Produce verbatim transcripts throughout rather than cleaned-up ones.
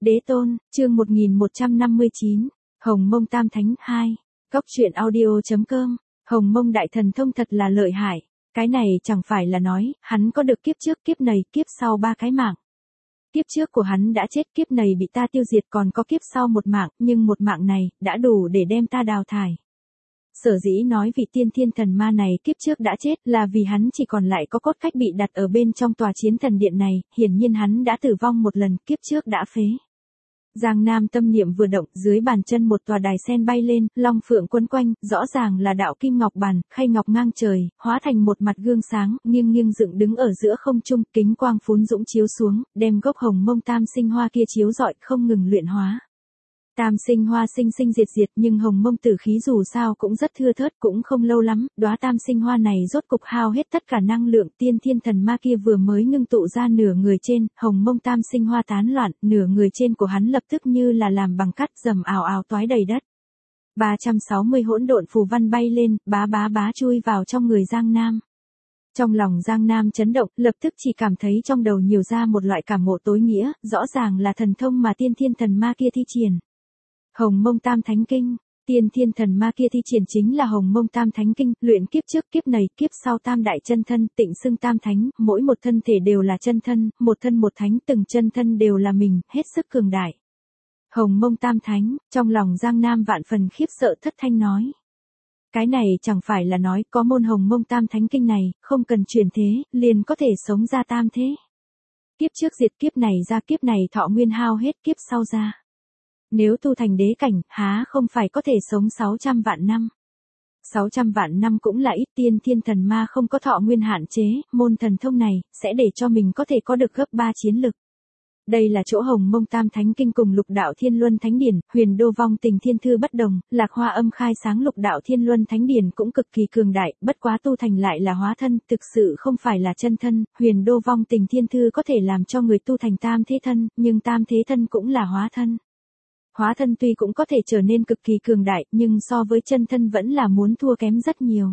Đế tôn, chương một nghìn một trăm năm mươi chín, Hồng Mông Tam Thánh hai, Cốc truyện audio.com, Hồng Mông Đại Thần Thông thật là lợi hại, cái này chẳng phải là nói, hắn có được kiếp trước kiếp này kiếp sau ba cái mạng. Kiếp trước của hắn đã chết, kiếp này bị ta tiêu diệt, còn có kiếp sau một mạng, nhưng một mạng này, đã đủ để đem ta đào thải. Sở dĩ nói vị tiên thiên thần ma này kiếp trước đã chết là vì hắn chỉ còn lại có cốt cách bị đặt ở bên trong tòa chiến thần điện này, hiển nhiên hắn đã tử vong một lần, kiếp trước đã phế. Giang Nam tâm niệm vừa động, dưới bàn chân một tòa đài sen bay lên, long phượng quấn quanh, rõ ràng là đạo kim ngọc bàn, khay ngọc ngang trời, hóa thành một mặt gương sáng, nghiêng nghiêng dựng đứng ở giữa không trung, kính quang phún dũng chiếu xuống, đem gốc hồng mông tam sinh hoa kia chiếu rọi, không ngừng luyện hóa. Tam sinh hoa sinh sinh diệt diệt, nhưng hồng mông tử khí dù sao cũng rất thưa thớt, cũng không lâu lắm, đóa tam sinh hoa này rốt cục hao hết tất cả năng lượng, tiên thiên thần ma kia vừa mới ngưng tụ ra nửa người trên, hồng mông tam sinh hoa tán loạn, nửa người trên của hắn lập tức như là làm bằng cát, rầm ào ào toái đầy đất. ba trăm sáu mươi hỗn độn phù văn bay lên, bá bá bá chui vào trong người Giang Nam. Trong lòng Giang Nam chấn động, lập tức chỉ cảm thấy trong đầu nhiều ra một loại cảm ngộ tối nghĩa, rõ ràng là thần thông mà tiên thiên thần ma kia thi triển. Hồng Mông Tam Thánh Kinh, tiên thiên thần ma kia thi triển chính là Hồng Mông Tam Thánh Kinh, luyện kiếp trước kiếp này kiếp sau tam đại chân thân, tịnh xưng tam thánh, mỗi một thân thể đều là chân thân, một thân một thánh, từng chân thân đều là mình, hết sức cường đại. Hồng Mông Tam Thánh, trong lòng Giang Nam vạn phần khiếp sợ thất thanh nói. Cái này chẳng phải là nói có môn Hồng Mông Tam Thánh Kinh này, không cần chuyển thế, liền có thể sống ra tam thế. Kiếp trước diệt kiếp này ra kiếp này thọ nguyên hao hết kiếp sau ra. Nếu tu thành đế cảnh, há không phải có thể sống sáu trăm vạn năm. sáu trăm vạn năm cũng là ít, tiên thiên thần ma không có thọ nguyên hạn chế, môn thần thông này, sẽ để cho mình có thể có được gấp ba chiến lực. Đây là chỗ Hồng Mông Tam Thánh Kinh cùng Lục Đạo Thiên Luân Thánh Điển, Huyền Đô Vong Tình Thiên Thư bất đồng, Lạc Hoa Âm khai sáng Lục Đạo Thiên Luân Thánh Điển cũng cực kỳ cường đại, bất quá tu thành lại là hóa thân, thực sự không phải là chân thân, Huyền Đô Vong Tình Thiên Thư có thể làm cho người tu thành tam thế thân, nhưng tam thế thân cũng là hóa thân. Hóa thân tuy cũng có thể trở nên cực kỳ cường đại, nhưng so với chân thân vẫn là muốn thua kém rất nhiều.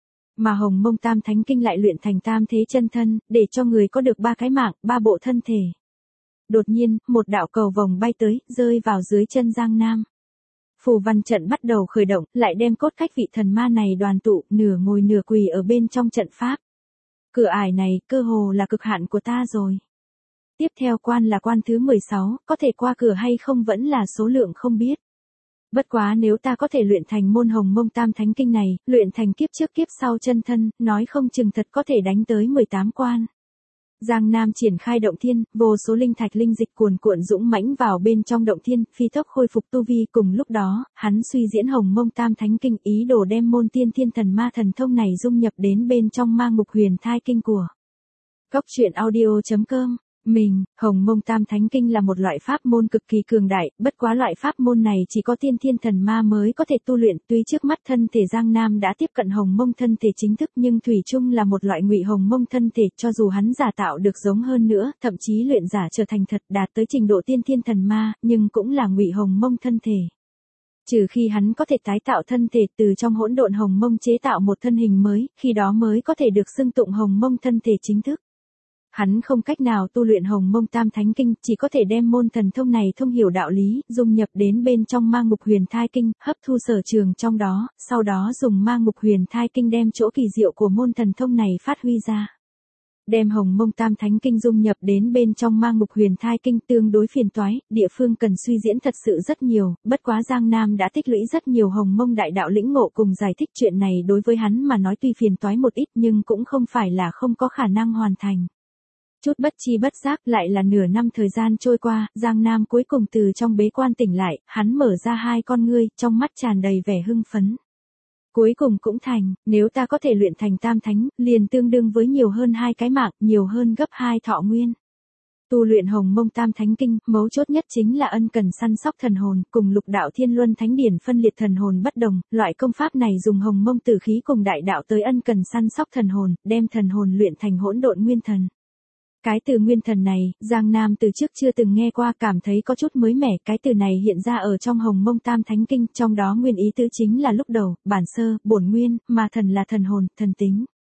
Mà Hồng Mông Tam Thánh Kinh lại luyện thành tam thế chân thân, để cho người có được ba cái mạng, ba bộ thân thể. Đột nhiên, một đạo cầu vồng bay tới, rơi vào dưới chân Giang Nam. Phù văn trận bắt đầu khởi động, lại đem cốt cách vị thần ma này đoàn tụ, nửa ngồi nửa quỳ ở bên trong trận pháp. Cửa ải này, cơ hồ là cực hạn của ta rồi. Tiếp theo quan là quan thứ mười sáu, có thể qua cửa hay không vẫn là số lượng không biết. Bất quá nếu ta có thể luyện thành môn Hồng Mông Tam Thánh Kinh này, luyện thành kiếp trước kiếp sau chân thân, nói không chừng thật có thể đánh tới mười tám quan. Giang Nam triển khai động thiên, vô số linh thạch linh dịch cuồn cuộn dũng mãnh vào bên trong động thiên, phi tốc khôi phục tu vi, cùng lúc đó, hắn suy diễn Hồng Mông Tam Thánh Kinh, ý đồ đem môn tiên thiên thần ma thần thông này dung nhập đến bên trong ma ngục huyền thai kinh của Cốc truyện audio.com. Mình, Hồng Mông Tam Thánh Kinh là một loại pháp môn cực kỳ cường đại, bất quá loại pháp môn này chỉ có tiên thiên thần ma mới có thể tu luyện, tuy trước mắt thân thể Giang Nam đã tiếp cận Hồng Mông thân thể chính thức nhưng thủy chung là một loại ngụy Hồng Mông thân thể, cho dù hắn giả tạo được giống hơn nữa, thậm chí luyện giả trở thành thật đạt tới trình độ tiên thiên thần ma, nhưng cũng là ngụy Hồng Mông thân thể. Trừ khi hắn có thể tái tạo thân thể từ trong hỗn độn Hồng Mông chế tạo một thân hình mới, khi đó mới có thể được xưng tụng Hồng Mông thân thể chính thức. Hắn không cách nào tu luyện Hồng Mông Tam Thánh Kinh, chỉ có thể đem môn thần thông này thông hiểu đạo lý, dung nhập đến bên trong ma ngục huyền thai kinh, hấp thu sở trường trong đó, sau đó dùng ma ngục huyền thai kinh đem chỗ kỳ diệu của môn thần thông này phát huy ra. Đem Hồng Mông Tam Thánh Kinh dung nhập đến bên trong ma ngục huyền thai kinh tương đối phiền toái, địa phương cần suy diễn thật sự rất nhiều, bất quá Giang Nam đã tích lũy rất nhiều Hồng Mông đại đạo lĩnh ngộ cùng giải thích chuyện này đối với hắn mà nói tuy phiền toái một ít nhưng cũng không phải là không có khả năng hoàn thành. Chút bất chi bất giác lại là nửa năm thời gian trôi qua, Giang Nam cuối cùng từ trong bế quan tỉnh lại, hắn mở ra hai con ngươi, trong mắt tràn đầy vẻ hưng phấn. Cuối cùng cũng thành, nếu ta có thể luyện thành tam thánh, liền tương đương với nhiều hơn hai cái mạng, nhiều hơn gấp hai thọ nguyên. Tu luyện Hồng Mông Tam Thánh Kinh, mấu chốt nhất chính là ân cần săn sóc thần hồn, cùng Lục Đạo Thiên Luân Thánh Điển phân liệt thần hồn bất đồng, loại công pháp này dùng Hồng Mông tử khí cùng đại đạo tới ân cần săn sóc thần hồn, đem thần hồn luyện thành hỗn độn nguyên thần. Cái từ nguyên thần này, Giang Nam từ trước chưa từng nghe qua, cảm thấy có chút mới mẻ, cái từ này hiện ra ở trong Hồng Mông Tam Thánh Kinh, trong đó nguyên ý tứ chính là lúc đầu, bản sơ, bổn nguyên, mà thần là thần hồn, thần tính.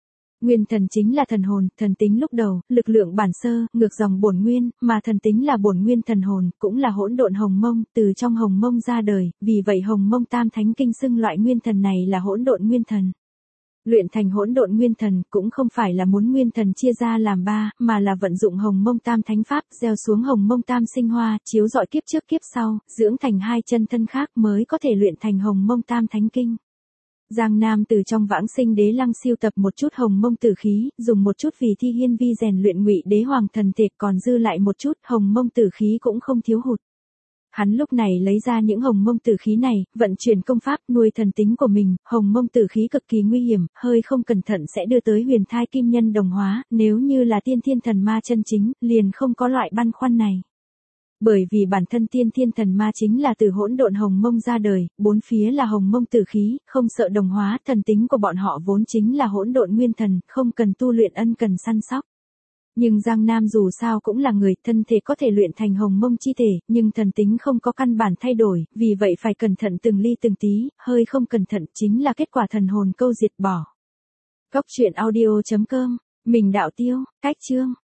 Nguyên thần chính là thần hồn, thần tính lúc đầu, lực lượng bản sơ, ngược dòng bổn nguyên, mà thần tính là bổn nguyên thần hồn, cũng là hỗn độn hồng mông, từ trong hồng mông ra đời, vì vậy hồng mông tam thánh kinh xưng loại nguyên thần này là hỗn độn nguyên thần. Luyện thành hỗn độn nguyên thần cũng không phải là muốn nguyên thần chia ra làm ba, mà là vận dụng hồng mông tam thánh pháp, gieo xuống hồng mông tam sinh hoa, chiếu rọi kiếp trước kiếp sau, dưỡng thành hai chân thân khác mới có thể luyện thành hồng mông tam thánh kinh. Giang Nam từ trong vãng sinh đế lăng siêu tập một chút hồng mông tử khí, dùng một chút vì thi hiên vi rèn luyện ngụy đế hoàng thần thể, còn dư lại một chút hồng mông tử khí cũng không thiếu hụt. Hắn lúc này lấy ra những hồng mông tử khí này, vận chuyển công pháp nuôi thần tính của mình, hồng mông tử khí cực kỳ nguy hiểm, hơi không cẩn thận sẽ đưa tới huyền thai kim nhân đồng hóa, nếu như là tiên thiên thần ma chân chính, liền không có loại băn khoăn này. Bởi vì bản thân tiên thiên thần ma chính là từ hỗn độn hồng mông ra đời, bốn phía là hồng mông tử khí, không sợ đồng hóa, thần tính của bọn họ vốn chính là hỗn độn nguyên thần, không cần tu luyện ân cần săn sóc. Nhưng Giang Nam dù sao cũng là người, thân thể có thể luyện thành hồng mông chi thể, nhưng thần tính không có căn bản thay đổi, vì vậy phải cẩn thận từng ly từng tí, hơi không cẩn thận chính là kết quả thần hồn câu diệt bỏ. Góc truyện audio chấm com, mình đạo tiêu, cách chương.